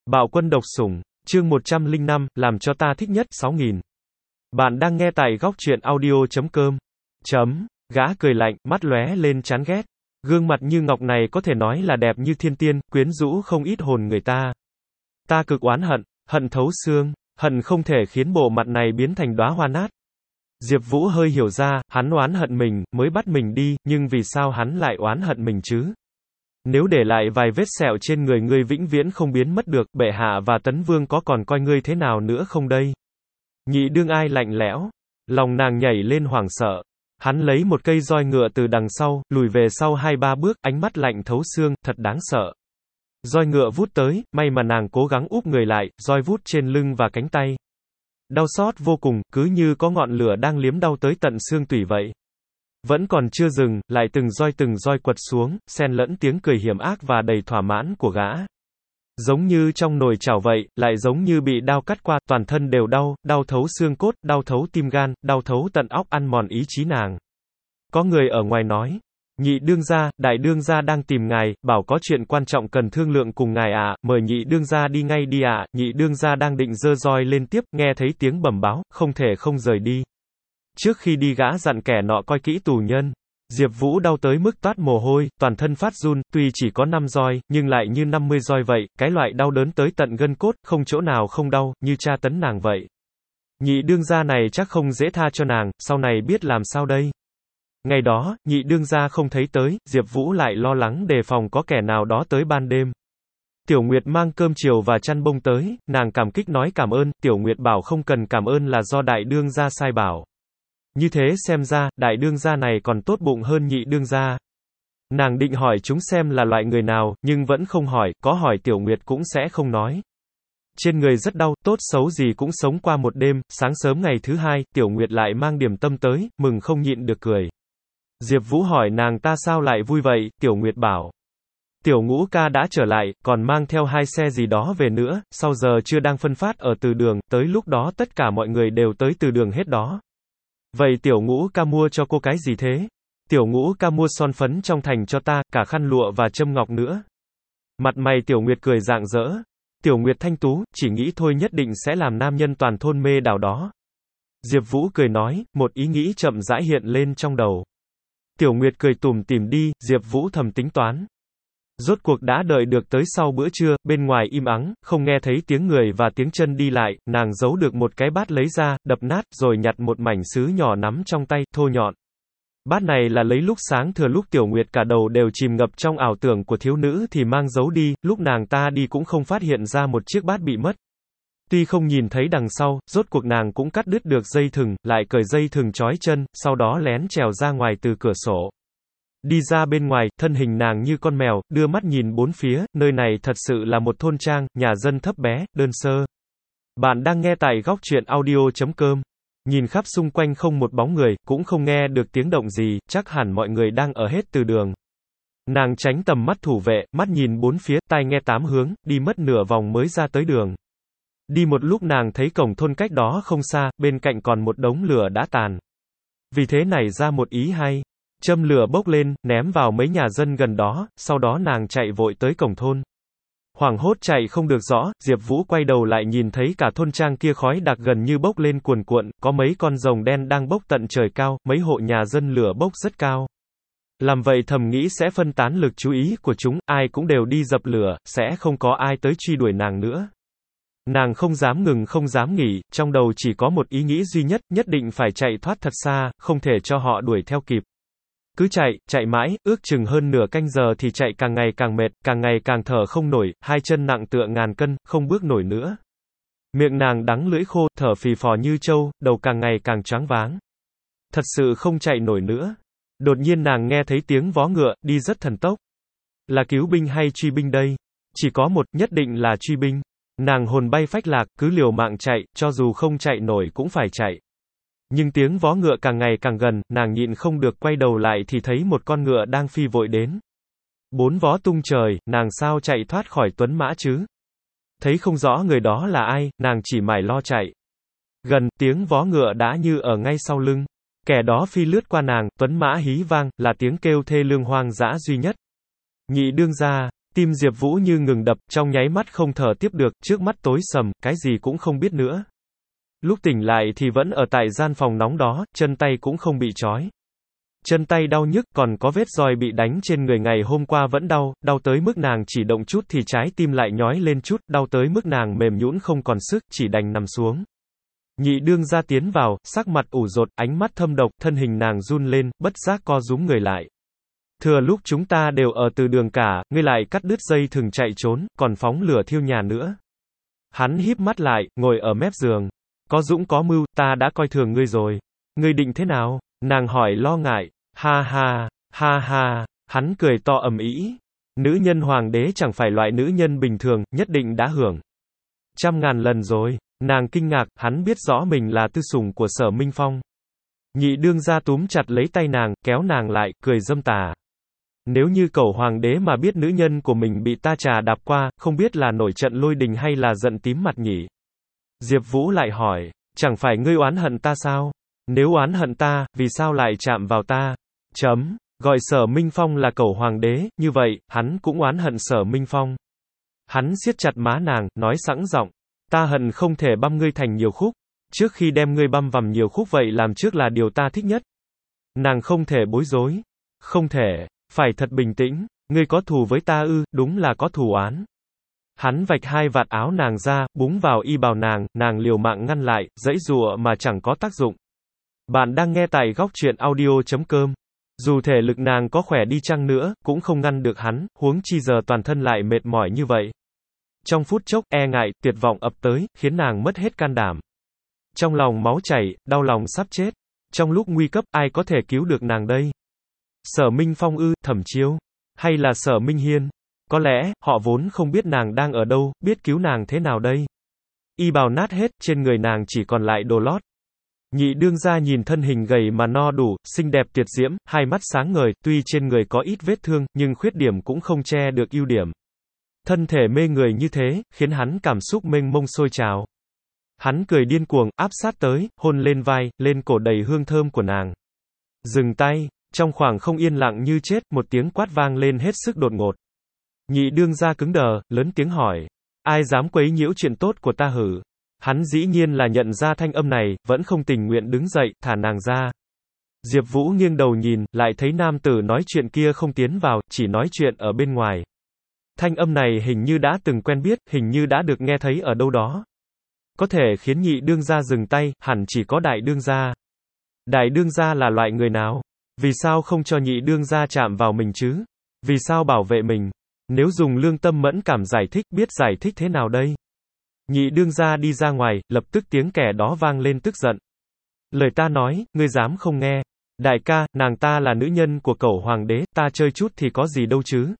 Bạo quân độc sủng, chương 105, làm cho ta thích nhất 6000. Bạn đang nghe tại góc truyện audio.com. Gã cười lạnh, mắt lóe lên chán ghét. Gương mặt như ngọc này có thể nói là đẹp như thiên tiên, quyến rũ không ít hồn người ta. Ta cực oán hận, hận thấu xương, hận không thể khiến bộ mặt này biến thành đóa hoa nát. Diệp Vũ hơi hiểu ra, hắn oán hận mình, mới bắt mình đi, nhưng vì sao hắn lại oán hận mình chứ? Nếu để lại vài vết sẹo trên người ngươi vĩnh viễn không biến mất được, bệ hạ và Tấn Vương có còn coi ngươi thế nào nữa không đây? Nhị đương ai lạnh lẽo, lòng nàng nhảy lên hoảng sợ. Hắn lấy một cây roi ngựa từ đằng sau, lùi về sau 2-3 bước, ánh mắt lạnh thấu xương, thật đáng sợ. Roi ngựa vút tới, may mà nàng cố gắng úp người lại, roi vút trên lưng và cánh tay. Đau xót vô cùng, cứ như có ngọn lửa đang liếm đau tới tận xương tủy vậy. Vẫn còn chưa dừng, lại từng roi quật xuống, xen lẫn tiếng cười hiểm ác và đầy thỏa mãn của gã. Giống như trong nồi chảo vậy, lại giống như bị đao cắt qua, toàn thân đều đau, đau thấu xương cốt, đau thấu tim gan, đau thấu tận óc, ăn mòn ý chí nàng. Có người ở ngoài nói, nhị đương gia, đại đương gia đang tìm ngài, bảo có chuyện quan trọng cần thương lượng cùng ngài ạ, mời nhị đương gia đi ngay đi ạ. Nhị đương gia đang định giơ roi lên tiếp, nghe thấy tiếng bẩm báo, không thể không rời đi. Trước khi đi gã dặn kẻ nọ coi kỹ tù nhân. Diệp Vũ đau tới mức toát mồ hôi, toàn thân phát run, tuy chỉ có 5 roi, nhưng lại như 50 roi vậy, cái loại đau đớn tới tận gân cốt, không chỗ nào không đau, như tra tấn nàng vậy. Nhị đương gia này chắc không dễ tha cho nàng, sau này biết làm sao đây? Ngày đó, nhị đương gia không thấy tới, Diệp Vũ lại lo lắng đề phòng có kẻ nào đó tới ban đêm. Tiểu Nguyệt mang cơm chiều và chăn bông tới, nàng cảm kích nói cảm ơn, Tiểu Nguyệt bảo không cần cảm ơn là do đại đương gia sai bảo. Như thế xem ra, đại đương gia này còn tốt bụng hơn nhị đương gia. Nàng định hỏi chúng xem là loại người nào, nhưng vẫn không hỏi, có hỏi Tiểu Nguyệt cũng sẽ không nói. Trên người rất đau, tốt xấu gì cũng sống qua một đêm, sáng sớm ngày thứ hai, Tiểu Nguyệt lại mang điểm tâm tới, mừng không nhịn được cười. Diệp Vũ hỏi nàng ta sao lại vui vậy, Tiểu Nguyệt bảo. Tiểu Ngũ ca đã trở lại, còn mang theo 2 xe gì đó về nữa, sau giờ chưa đang phân phát ở từ đường, tới lúc đó tất cả mọi người đều tới từ đường hết đó. Vậy Tiểu Ngũ ca mua cho cô cái gì thế? Tiểu Ngũ ca mua son phấn trong thành cho ta, cả khăn lụa và châm ngọc nữa. Mặt mày Tiểu Nguyệt cười rạng rỡ. Tiểu Nguyệt thanh tú, chỉ nghĩ thôi nhất định sẽ làm nam nhân toàn thôn mê đảo đó. Diệp Vũ cười nói, một ý nghĩ chậm rãi hiện lên trong đầu. Tiểu Nguyệt cười tủm tỉm đi, Diệp Vũ thầm tính toán. Rốt cuộc đã đợi được tới sau bữa trưa, bên ngoài im ắng, không nghe thấy tiếng người và tiếng chân đi lại, nàng giấu được một cái bát lấy ra, đập nát, rồi nhặt một mảnh sứ nhỏ nắm trong tay, thô nhọn. Bát này là lấy lúc sáng thừa lúc Tiểu Nguyệt cả đầu đều chìm ngập trong ảo tưởng của thiếu nữ thì mang giấu đi, lúc nàng ta đi cũng không phát hiện ra một chiếc bát bị mất. Tuy không nhìn thấy đằng sau, rốt cuộc nàng cũng cắt đứt được dây thừng, lại cởi dây thừng trói chân, sau đó lén trèo ra ngoài từ cửa sổ. Đi ra bên ngoài, thân hình nàng như con mèo, đưa mắt nhìn bốn phía, nơi này thật sự là một thôn trang, nhà dân thấp bé, đơn sơ. Bạn đang nghe tại góc truyện audio.com. Nhìn khắp xung quanh không một bóng người, cũng không nghe được tiếng động gì, chắc hẳn mọi người đang ở hết từ đường. Nàng tránh tầm mắt thủ vệ, mắt nhìn bốn phía, tai nghe 8 hướng, đi mất nửa vòng mới ra tới đường. Đi một lúc nàng thấy cổng thôn cách đó không xa, bên cạnh còn một đống lửa đã tàn. Vì thế nảy ra một ý hay. Châm lửa bốc lên, ném vào mấy nhà dân gần đó, sau đó nàng chạy vội tới cổng thôn. Hoảng hốt chạy không được rõ, Diệp Vũ quay đầu lại nhìn thấy cả thôn trang kia khói đặc gần như bốc lên cuồn cuộn, có mấy con rồng đen đang bốc tận trời cao, mấy hộ nhà dân lửa bốc rất cao. Làm vậy thầm nghĩ sẽ phân tán lực chú ý của chúng, ai cũng đều đi dập lửa, sẽ không có ai tới truy đuổi nàng nữa. Nàng không dám ngừng không dám nghỉ, trong đầu chỉ có một ý nghĩ duy nhất, nhất định phải chạy thoát thật xa, không thể cho họ đuổi theo kịp. Cứ chạy mãi, ước chừng hơn nửa canh giờ thì chạy càng ngày càng mệt, càng ngày càng thở không nổi, 2 chân nặng tựa ngàn cân, không bước nổi nữa. Miệng nàng đắng lưỡi khô, thở phì phò như trâu, đầu càng ngày càng choáng váng. Thật sự không chạy nổi nữa. Đột nhiên nàng nghe thấy tiếng vó ngựa, đi rất thần tốc. Là cứu binh hay truy binh đây? Chỉ có một, nhất định là truy binh. Nàng hồn bay phách lạc, cứ liều mạng chạy, cho dù không chạy nổi cũng phải chạy. Nhưng tiếng vó ngựa càng ngày càng gần, nàng nhịn không được quay đầu lại thì thấy một con ngựa đang phi vội đến. 4 vó tung trời, nàng sao chạy thoát khỏi tuấn mã chứ? Thấy không rõ người đó là ai, nàng chỉ mải lo chạy. Gần, tiếng vó ngựa đã như ở ngay sau lưng. Kẻ đó phi lướt qua nàng, tuấn mã hí vang, là tiếng kêu thê lương hoang dã duy nhất. Nhị đương gia, Tim Diệp Vũ như ngừng đập, trong nháy mắt không thở tiếp được, trước mắt tối sầm, cái gì cũng không biết nữa. Lúc tỉnh lại thì vẫn ở tại gian phòng nóng đó, chân tay cũng không bị trói. Chân tay đau nhức, còn có vết roi bị đánh trên người ngày hôm qua vẫn đau, đau tới mức nàng chỉ động chút thì trái tim lại nhói lên chút, đau tới mức nàng mềm nhũn không còn sức, chỉ đành nằm xuống. Nhị đương gia tiến vào, sắc mặt ủ rột, ánh mắt thâm độc, thân hình nàng run lên, bất giác co rúm người lại. Thừa lúc chúng ta đều ở từ đường cả, ngươi lại cắt đứt dây thừng chạy trốn, còn phóng lửa thiêu nhà nữa. Hắn híp mắt lại, ngồi ở mép giường. Có dũng có mưu, ta đã coi thường ngươi rồi. Ngươi định thế nào? Nàng hỏi lo ngại. Ha ha, hắn cười to ầm ĩ. Nữ nhân hoàng đế chẳng phải loại nữ nhân bình thường, nhất định đã hưởng 100.000 lần rồi. Nàng kinh ngạc, hắn biết rõ mình là tư sủng của Sở Minh Phong. Nhị đương gia túm chặt lấy tay nàng, kéo nàng lại, cười dâm tà. Nếu như cẩu hoàng đế mà biết nữ nhân của mình bị ta trà đạp qua, không biết là nổi trận lôi đình hay là giận tím mặt nhỉ? Diệp Vũ lại hỏi, chẳng phải ngươi oán hận ta sao? Nếu oán hận ta, vì sao lại chạm vào ta? Gọi Sở Minh Phong là cẩu hoàng đế, như vậy, hắn cũng oán hận Sở Minh Phong. Hắn siết chặt má nàng, nói sẵn giọng, ta hận không thể băm ngươi thành nhiều khúc. Trước khi đem ngươi băm vằm nhiều khúc vậy làm trước là điều ta thích nhất. Nàng không thể bối rối. Không thể, phải thật bình tĩnh. Ngươi có thù với ta ư? Đúng là có thù oán. Hắn vạch hai vạt áo nàng ra, búng vào y bào nàng liều mạng ngăn lại, giãy giụa mà chẳng có tác dụng. Bạn đang nghe tại góc truyện audio.com. Dù thể lực nàng có khỏe đi chăng nữa, cũng không ngăn được hắn, huống chi giờ toàn thân lại mệt mỏi như vậy. Trong phút chốc, e ngại, tuyệt vọng ập tới, khiến nàng mất hết can đảm. Trong lòng máu chảy, đau lòng sắp chết. Trong lúc nguy cấp, ai có thể cứu được nàng đây? Sở Minh Phong ư, Thẩm Chiêu? Hay là Sở Minh Hiên? Có lẽ, họ vốn không biết nàng đang ở đâu, biết cứu nàng thế nào đây? Y bào nát hết, trên người nàng chỉ còn lại đồ lót. Nhị đương gia nhìn thân hình gầy mà no đủ, xinh đẹp tuyệt diễm, hai mắt sáng ngời, tuy trên người có ít vết thương, nhưng khuyết điểm cũng không che được ưu điểm. Thân thể mê người như thế, khiến hắn cảm xúc mênh mông sôi trào. Hắn cười điên cuồng, áp sát tới, hôn lên vai, lên cổ đầy hương thơm của nàng. Dừng tay, trong khoảng không yên lặng như chết, một tiếng quát vang lên hết sức đột ngột. Nhị đương gia cứng đờ, lớn tiếng hỏi. Ai dám quấy nhiễu chuyện tốt của ta hử? Hắn dĩ nhiên là nhận ra thanh âm này, vẫn không tình nguyện đứng dậy, thả nàng ra. Diệp Vũ nghiêng đầu nhìn, lại thấy nam tử nói chuyện kia không tiến vào, chỉ nói chuyện ở bên ngoài. Thanh âm này hình như đã từng quen biết, hình như đã được nghe thấy ở đâu đó. Có thể khiến nhị đương gia dừng tay, hẳn chỉ có đại đương gia. Đại đương gia là loại người nào? Vì sao không cho nhị đương gia chạm vào mình chứ? Vì sao bảo vệ mình? Nếu dùng lương tâm mẫn cảm giải thích, biết giải thích thế nào đây? Nhị đương gia đi ra ngoài, lập tức tiếng kẻ đó vang lên tức giận. Lời ta nói, ngươi dám không nghe? Đại ca, nàng ta là nữ nhân của cẩu hoàng đế, ta chơi chút thì có gì đâu chứ?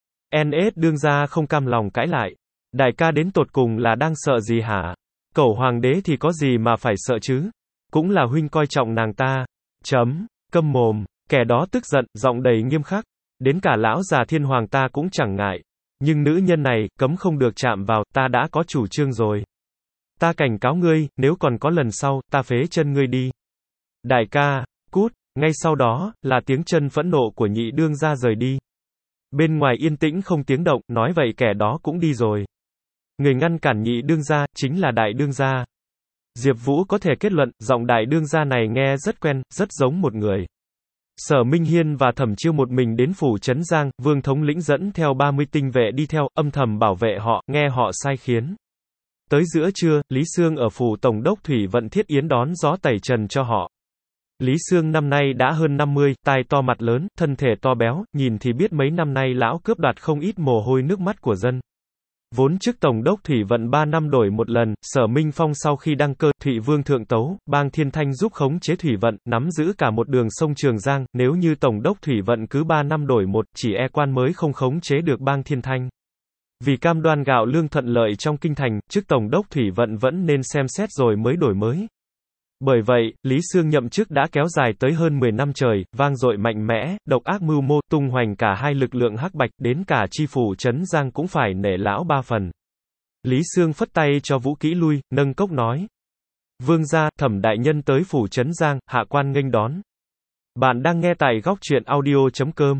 NS đương gia không cam lòng cãi lại. Đại ca đến tột cùng là đang sợ gì hả? Cẩu hoàng đế thì có gì mà phải sợ chứ? Cũng là huynh coi trọng nàng ta. Câm mồm. Kẻ đó tức giận, giọng đầy nghiêm khắc. Đến cả lão già thiên hoàng ta cũng chẳng ngại. Nhưng nữ nhân này, cấm không được chạm vào, ta đã có chủ trương rồi. Ta cảnh cáo ngươi, nếu còn có lần sau, ta phế chân ngươi đi. Đại ca, cút. Ngay sau đó, là tiếng chân phẫn nộ của nhị đương gia rời đi. Bên ngoài yên tĩnh không tiếng động, nói vậy kẻ đó cũng đi rồi. Người ngăn cản nhị đương gia, chính là đại đương gia. Diệp Vũ có thể kết luận, giọng đại đương gia này nghe rất quen, rất giống một người. Sở Minh Hiên và Thẩm Chiêu một mình đến phủ Trấn Giang, Vương thống lĩnh dẫn theo 30 tinh vệ đi theo, âm thầm bảo vệ họ, nghe họ sai khiến. Tới giữa trưa, Lý Sương ở phủ Tổng đốc Thủy Vận thiết yến đón gió tẩy trần cho họ. Lý Sương năm nay đã hơn 50, tai to mặt lớn, thân thể to béo, nhìn thì biết mấy năm nay lão cướp đoạt không ít mồ hôi nước mắt của dân. Vốn chức Tổng đốc Thủy Vận 3 năm đổi một lần, Sở Minh Phong sau khi đăng cơ, Thụy Vương thượng tấu, bang Thiên Thanh giúp khống chế Thủy Vận, nắm giữ cả một đường sông Trường Giang, nếu như Tổng đốc Thủy Vận cứ 3 năm đổi một, chỉ e quan mới không khống chế được bang Thiên Thanh. Vì cam đoan gạo lương thuận lợi trong kinh thành, chức Tổng đốc Thủy Vận vẫn nên xem xét rồi mới đổi mới. Bởi vậy, Lý Sương nhậm chức đã kéo dài tới hơn 10 năm trời, vang dội mạnh mẽ, độc ác mưu mô, tung hoành cả hai lực lượng hắc bạch, đến cả chi phủ Trấn Giang cũng phải nể lão 3 phần. Lý Sương phất tay cho Vũ Kỹ lui, nâng cốc nói. Vương gia, Thẩm đại nhân tới phủ Trấn Giang, hạ quan nghênh đón. Bạn đang nghe tại góc truyện audio.com.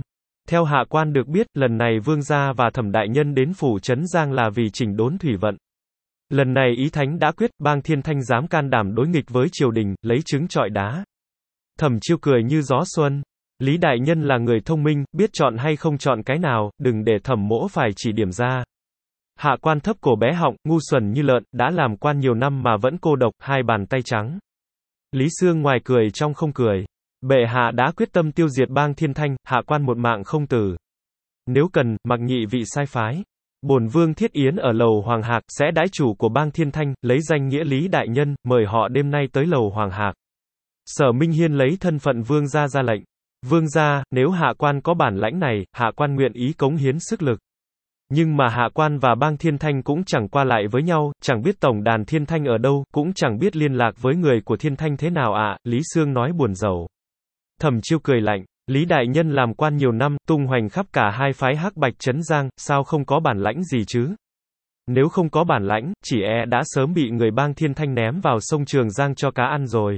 Theo hạ quan được biết, lần này vương gia và Thẩm đại nhân đến phủ Trấn Giang là vì chỉnh đốn thủy vận. Lần này ý thánh đã quyết, bang Thiên Thanh dám can đảm đối nghịch với triều đình, lấy trứng trọi đá. Thẩm Chiêu cười như gió xuân. Lý đại nhân là người thông minh, biết chọn hay không chọn cái nào, đừng để Thẩm mỗ phải chỉ điểm ra. Hạ quan thấp cổ bé họng, ngu xuẩn như lợn, đã làm quan nhiều năm mà vẫn cô độc, hai bàn tay trắng. Lý Xương ngoài cười trong không cười. Bệ hạ đã quyết tâm tiêu diệt bang Thiên Thanh, hạ quan một mạng không tử. Nếu cần, mặc nhị vị sai phái. Bổn vương Thiết Yến ở lầu Hoàng Hạc, sẽ đãi chủ của bang Thiên Thanh, lấy danh nghĩa Lý đại nhân, mời họ đêm nay tới lầu Hoàng Hạc. Sở Minh Hiên lấy thân phận vương gia ra lệnh. Vương gia, nếu hạ quan có bản lãnh này, hạ quan nguyện ý cống hiến sức lực. Nhưng mà hạ quan và bang Thiên Thanh cũng chẳng qua lại với nhau, chẳng biết tổng đàn Thiên Thanh ở đâu, cũng chẳng biết liên lạc với người của Thiên Thanh thế nào ạ, Lý Xương nói buồn rầu. Thẩm Chiêu cười lạnh, Lý đại nhân làm quan nhiều năm, tung hoành khắp cả hai phái Hắc Bạch Trấn Giang, sao không có bản lãnh gì chứ? Nếu không có bản lãnh, chỉ đã sớm bị người bang Thiên Thanh ném vào sông Trường Giang cho cá ăn rồi.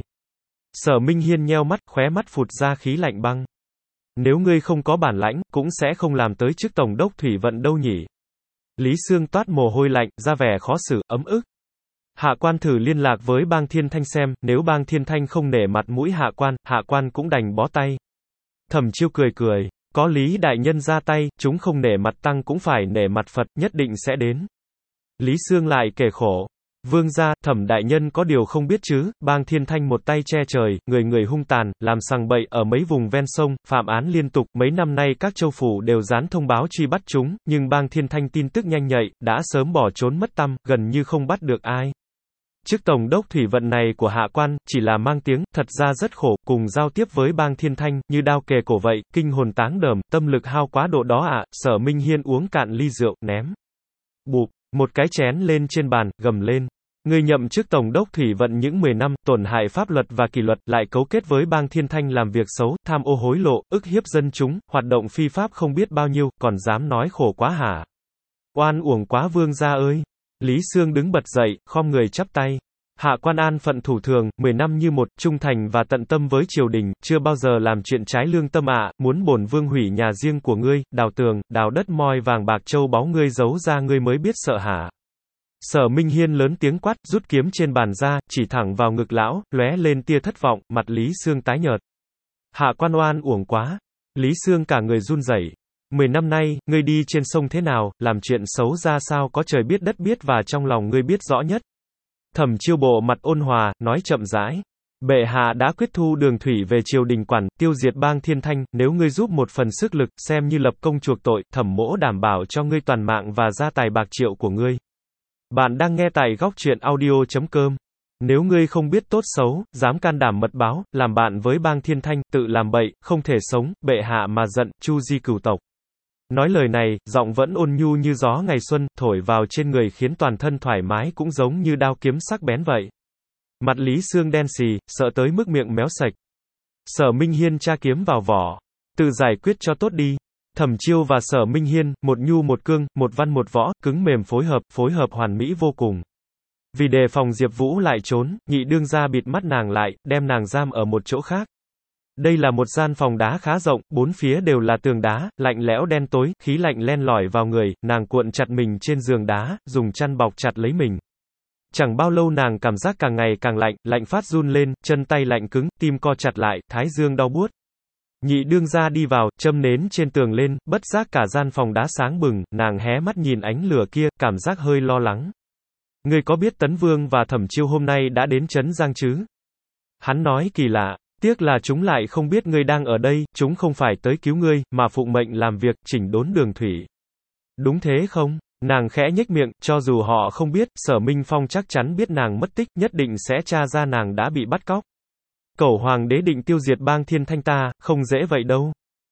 Sở Minh Hiên nheo mắt, khóe mắt phụt ra khí lạnh băng. Nếu ngươi không có bản lãnh, cũng sẽ không làm tới chức tổng đốc thủy vận đâu nhỉ. Lý Xương toát mồ hôi lạnh, ra vẻ khó xử, ấm ức. Hạ quan thử liên lạc với bang Thiên Thanh xem, nếu bang Thiên Thanh không nể mặt mũi hạ quan cũng đành bó tay. Thẩm Chiêu cười cười, có Lý đại nhân ra tay, chúng không nể mặt tăng cũng phải nể mặt Phật, nhất định sẽ đến. Lý Xương lại kể khổ. Vương gia, Thẩm đại nhân có điều không biết chứ, bang Thiên Thanh một tay che trời, người người hung tàn, làm sằng bậy ở mấy vùng ven sông, phạm án liên tục, mấy năm nay các châu phủ đều dán thông báo truy bắt chúng, nhưng bang Thiên Thanh tin tức nhanh nhạy, đã sớm bỏ trốn mất tăm, gần như không bắt được ai. Chức tổng đốc thủy vận này của hạ quan, chỉ là mang tiếng, thật ra rất khổ, cùng giao tiếp với bang Thiên Thanh, như đao kề cổ vậy, kinh hồn táng đờm, tâm lực hao quá độ đó ạ. Sở Minh Hiên uống cạn ly rượu, ném. Bụp, một cái chén lên trên bàn, gầm lên. Ngươi nhậm chức tổng đốc thủy vận những 10 năm, tổn hại pháp luật và kỷ luật, lại cấu kết với bang Thiên Thanh làm việc xấu, tham ô hối lộ, ức hiếp dân chúng, hoạt động phi pháp không biết bao nhiêu, còn dám nói khổ quá hả? Oan uổng quá vương gia ơi! Lý Xương đứng bật dậy, khom người chắp tay. Hạ quan an phận thủ thường, 10 năm như một, trung thành và tận tâm với triều đình, chưa bao giờ làm chuyện trái lương tâm ạ, muốn bổn vương hủy nhà riêng của ngươi, đào tường, đào đất moi vàng bạc châu báu ngươi giấu ra ngươi mới biết sợ hả? Sở Minh Hiên lớn tiếng quát, rút kiếm trên bàn ra, chỉ thẳng vào ngực lão, lóe lên tia thất vọng, mặt Lý Xương tái nhợt. Hạ quan oan uổng quá. Lý Xương cả người run rẩy. 10 năm nay, ngươi đi trên sông thế nào, làm chuyện xấu ra sao có trời biết đất biết và trong lòng ngươi biết rõ nhất. Thẩm Chiêu bộ mặt ôn hòa, nói chậm rãi. Bệ hạ đã quyết thu đường thủy về triều đình quản, tiêu diệt bang Thiên Thanh, nếu ngươi giúp một phần sức lực, xem như lập công chuộc tội, Thẩm mỗ đảm bảo cho ngươi toàn mạng và gia tài bạc triệu của ngươi. Bạn đang nghe tại góc truyện audio.com. Nếu ngươi không biết tốt xấu, dám can đảm mật báo, làm bạn với bang Thiên Thanh, tự làm bậy, không thể sống, bệ hạ mà giận, chu di cửu tộc. Nói lời này, giọng vẫn ôn nhu như gió ngày xuân, thổi vào trên người khiến toàn thân thoải mái cũng giống như đao kiếm sắc bén vậy. Mặt Lý Xương đen xì, sợ tới mức miệng méo sạch. Sở Minh Hiên tra kiếm vào vỏ. Tự giải quyết cho tốt đi. Thẩm Chiêu và Sở Minh Hiên, một nhu một cương, một văn một võ, cứng mềm phối hợp hoàn mỹ vô cùng. Vì đề phòng Diệp Vũ lại trốn, nhị đương gia bịt mắt nàng lại, đem nàng giam ở một chỗ khác. Đây là một gian phòng đá khá rộng, bốn phía đều là tường đá, lạnh lẽo đen tối, khí lạnh len lỏi vào người, nàng cuộn chặt mình trên giường đá, dùng chăn bọc chặt lấy mình. Chẳng bao lâu nàng cảm giác càng ngày càng lạnh, lạnh phát run lên, chân tay lạnh cứng, tim co chặt lại, thái dương đau buốt. Nhị đương gia đi vào, châm nến trên tường lên, bất giác cả gian phòng đá sáng bừng, nàng hé mắt nhìn ánh lửa kia, cảm giác hơi lo lắng. Ngươi có biết Tấn Vương và Thẩm Chiêu hôm nay đã đến Trấn Giang chứ? Hắn nói kỳ lạ, tiếc là chúng lại không biết ngươi đang ở đây, chúng không phải tới cứu ngươi, mà phụng mệnh làm việc, chỉnh đốn đường thủy. Đúng thế không? Nàng khẽ nhếch miệng, cho dù họ không biết, Sở Minh Phong chắc chắn biết nàng mất tích, nhất định sẽ tra ra nàng đã bị bắt cóc. Cẩu hoàng đế định tiêu diệt bang Thiên Thanh ta, không dễ vậy đâu.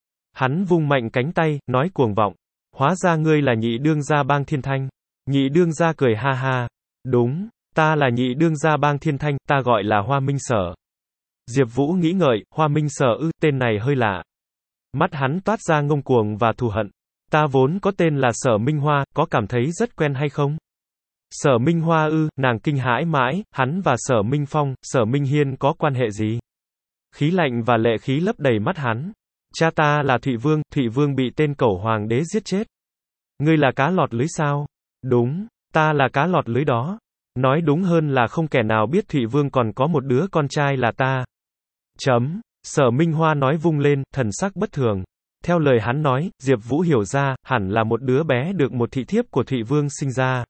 Hắn vung mạnh cánh tay, nói cuồng vọng. Hóa ra ngươi là nhị đương gia bang Thiên Thanh. Nhị đương gia cười ha ha. Đúng, ta là nhị đương gia bang Thiên Thanh, ta gọi là Hoa Minh Sở. Diệp Vũ nghĩ ngợi, Hoa Minh Sở tên này hơi lạ. Mắt hắn toát ra ngông cuồng và thù hận. Ta vốn có tên là Sở Minh Hoa, có cảm thấy rất quen hay không? Sở Minh Hoa nàng kinh hãi mãi, hắn và Sở Minh Phong, Sở Minh Hiên có quan hệ gì? Khí lạnh và lệ khí lấp đầy mắt hắn. Cha ta là Thụy Vương bị tên cẩu hoàng đế giết chết. Ngươi là cá lọt lưới sao? Đúng, ta là cá lọt lưới đó. Nói đúng hơn là không kẻ nào biết Thụy Vương còn có một đứa con trai là ta. Sở Minh Hoa nói vung lên, thần sắc bất thường. Theo lời hắn nói, Diệp Vũ hiểu ra, hẳn là một đứa bé được một thị thiếp của Thụy Vương sinh ra.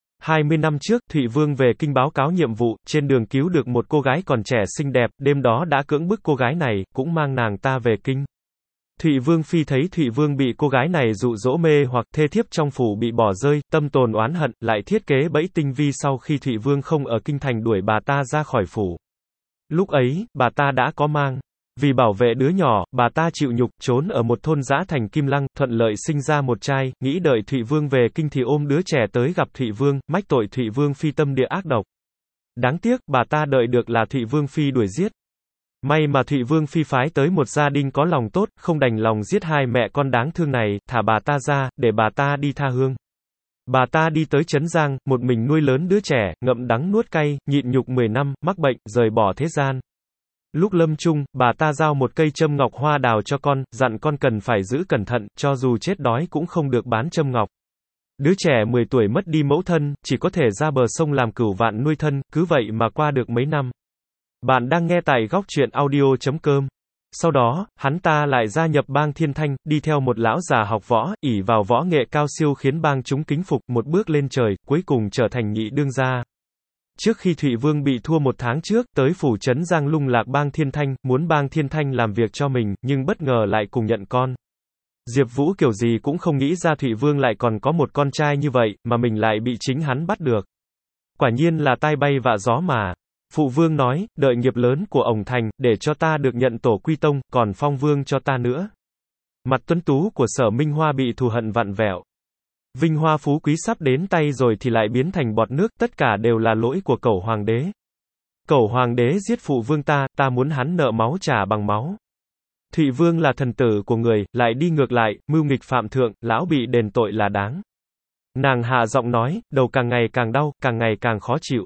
20 năm trước, Thụy Vương về kinh báo cáo nhiệm vụ, trên đường cứu được một cô gái còn trẻ xinh đẹp, đêm đó đã cưỡng bức cô gái này, cũng mang nàng ta về kinh. Thụy Vương phi thấy Thụy Vương bị cô gái này dụ dỗ mê hoặc thê thiếp trong phủ bị bỏ rơi, tâm tồn oán hận, lại thiết kế bẫy tinh vi sau khi Thụy Vương không ở kinh thành đuổi bà ta ra khỏi phủ. Lúc ấy, bà ta đã có mang. Vì bảo vệ đứa nhỏ, bà ta chịu nhục, trốn ở một thôn dã thành Kim Lăng, thuận lợi sinh ra một trai, nghĩ đợi Thụy Vương về kinh thì ôm đứa trẻ tới gặp Thụy Vương, mách tội Thụy Vương phi tâm địa ác độc. Đáng tiếc, bà ta đợi được là Thụy Vương phi đuổi giết. May mà Thụy Vương phi phái tới một gia đình có lòng tốt, không đành lòng giết hai mẹ con đáng thương này, thả bà ta ra, để bà ta đi tha hương. Bà ta đi tới Trấn Giang, một mình nuôi lớn đứa trẻ, ngậm đắng nuốt cay, nhịn nhục 10 năm, mắc bệnh, rời bỏ thế gian. Lúc lâm chung, bà ta giao một cây châm ngọc hoa đào cho con, dặn con cần phải giữ cẩn thận, cho dù chết đói cũng không được bán châm ngọc. Đứa trẻ 10 tuổi mất đi mẫu thân, chỉ có thể ra bờ sông làm cửu vạn nuôi thân, cứ vậy mà qua được mấy năm. Bạn đang nghe tại góc truyện audio.com. Sau đó, hắn ta lại gia nhập bang Thiên Thanh, đi theo một lão già học võ, ỷ vào võ nghệ cao siêu khiến bang chúng kính phục, một bước lên trời, cuối cùng trở thành nhị đương gia. Trước khi Thụy Vương bị thua 1 tháng trước, tới phủ trấn Giang lung lạc bang Thiên Thanh, muốn bang Thiên Thanh làm việc cho mình, nhưng bất ngờ lại cùng nhận con. Diệp Vũ kiểu gì cũng không nghĩ ra Thụy Vương lại còn có một con trai như vậy, mà mình lại bị chính hắn bắt được. Quả nhiên là tai bay vạ gió mà. Phụ vương nói, đợi nghiệp lớn của ổng thành, để cho ta được nhận tổ quy tông, còn phong vương cho ta nữa. Mặt tuấn tú của Sở Minh Hoa bị thù hận vặn vẹo. Vinh hoa phú quý sắp đến tay rồi thì lại biến thành bọt nước, tất cả đều là lỗi của cẩu hoàng đế. Cẩu hoàng đế giết phụ vương ta muốn hắn nợ máu trả bằng máu. Thụy Vương là thần tử của người, lại đi ngược lại, mưu nghịch phạm thượng, lão bị đền tội là đáng. Nàng hạ giọng nói, đầu càng ngày càng đau, càng ngày càng khó chịu.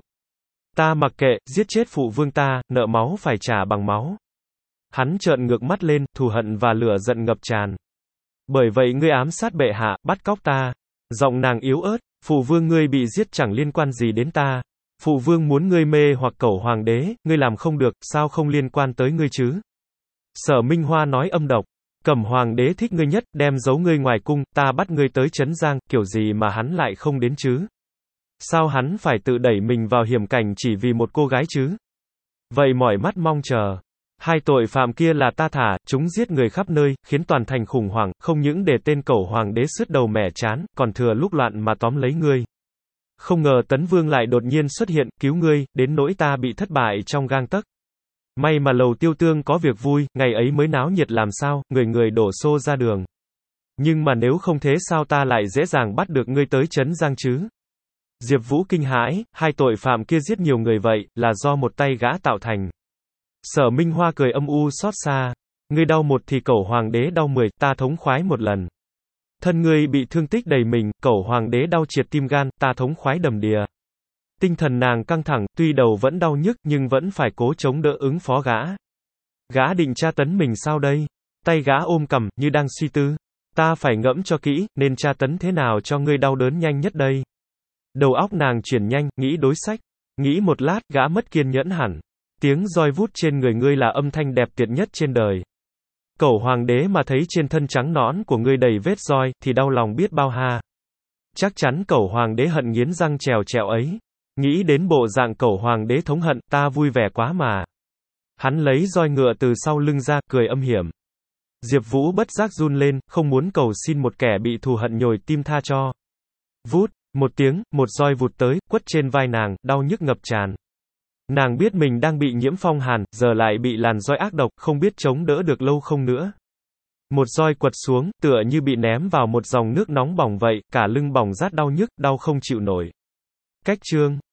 Ta mặc kệ, giết chết phụ vương ta, nợ máu phải trả bằng máu. Hắn trợn ngược mắt lên, thù hận và lửa giận ngập tràn. Bởi vậy ngươi ám sát bệ hạ, bắt cóc ta. Giọng nàng yếu ớt, phụ vương ngươi bị giết chẳng liên quan gì đến ta. Phụ vương muốn ngươi mê hoặc cẩu hoàng đế, ngươi làm không được, sao không liên quan tới ngươi chứ? Sở Minh Hoa nói âm độc. Cẩm hoàng đế thích ngươi nhất, đem giấu ngươi ngoài cung, ta bắt ngươi tới Trấn Giang, kiểu gì mà hắn lại không đến chứ? Sao hắn phải tự đẩy mình vào hiểm cảnh chỉ vì một cô gái chứ? Vậy mỏi mắt mong chờ. Hai tội phạm kia là ta thả, chúng giết người khắp nơi, khiến toàn thành khủng hoảng, không những để tên cẩu hoàng đế sứt đầu mẻ chán, còn thừa lúc loạn mà tóm lấy ngươi. Không ngờ Tấn Vương lại đột nhiên xuất hiện, cứu ngươi, đến nỗi ta bị thất bại trong gang tấc. May mà Lầu Tiêu Tương có việc vui, ngày ấy mới náo nhiệt làm sao, người người đổ xô ra đường. Nhưng mà nếu không thế sao ta lại dễ dàng bắt được ngươi tới Trấn Giang chứ? Diệp Vũ kinh hãi, hai tội phạm kia giết nhiều người vậy, là do một tay gã tạo thành. Sở Minh Hoa cười âm u xót xa. Ngươi đau một thì cẩu hoàng đế đau 10, ta thống khoái một lần. Thân ngươi bị thương tích đầy mình, cẩu hoàng đế đau triệt tim gan, ta thống khoái đầm đìa. Tinh thần nàng căng thẳng, tuy đầu vẫn đau nhức nhưng vẫn phải cố chống đỡ ứng phó gã. Gã định tra tấn mình sao đây? Tay gã ôm cằm, như đang suy tư. Ta phải ngẫm cho kỹ, nên tra tấn thế nào cho ngươi đau đớn nhanh nhất đây? Đầu óc nàng chuyển nhanh, nghĩ đối sách. Nghĩ một lát, gã mất kiên nhẫn hẳn. Tiếng roi vút trên người ngươi là âm thanh đẹp tuyệt nhất trên đời. Cẩu hoàng đế mà thấy trên thân trắng nõn của ngươi đầy vết roi, thì đau lòng biết bao ha. Chắc chắn cẩu hoàng đế hận nghiến răng trèo trèo ấy. Nghĩ đến bộ dạng cẩu hoàng đế thống hận, ta vui vẻ quá mà. Hắn lấy roi ngựa từ sau lưng ra, cười âm hiểm. Diệp Vũ bất giác run lên, không muốn cầu xin một kẻ bị thù hận nhồi tim tha cho. Vút, một tiếng, một roi vụt tới, quất trên vai nàng, đau nhức ngập tràn. Nàng biết mình đang bị nhiễm phong hàn, giờ lại bị làn roi ác độc, không biết chống đỡ được lâu không nữa. Một roi quật xuống, tựa như bị ném vào một dòng nước nóng bỏng vậy, cả lưng bỏng rát đau nhức, đau không chịu nổi. Cách chương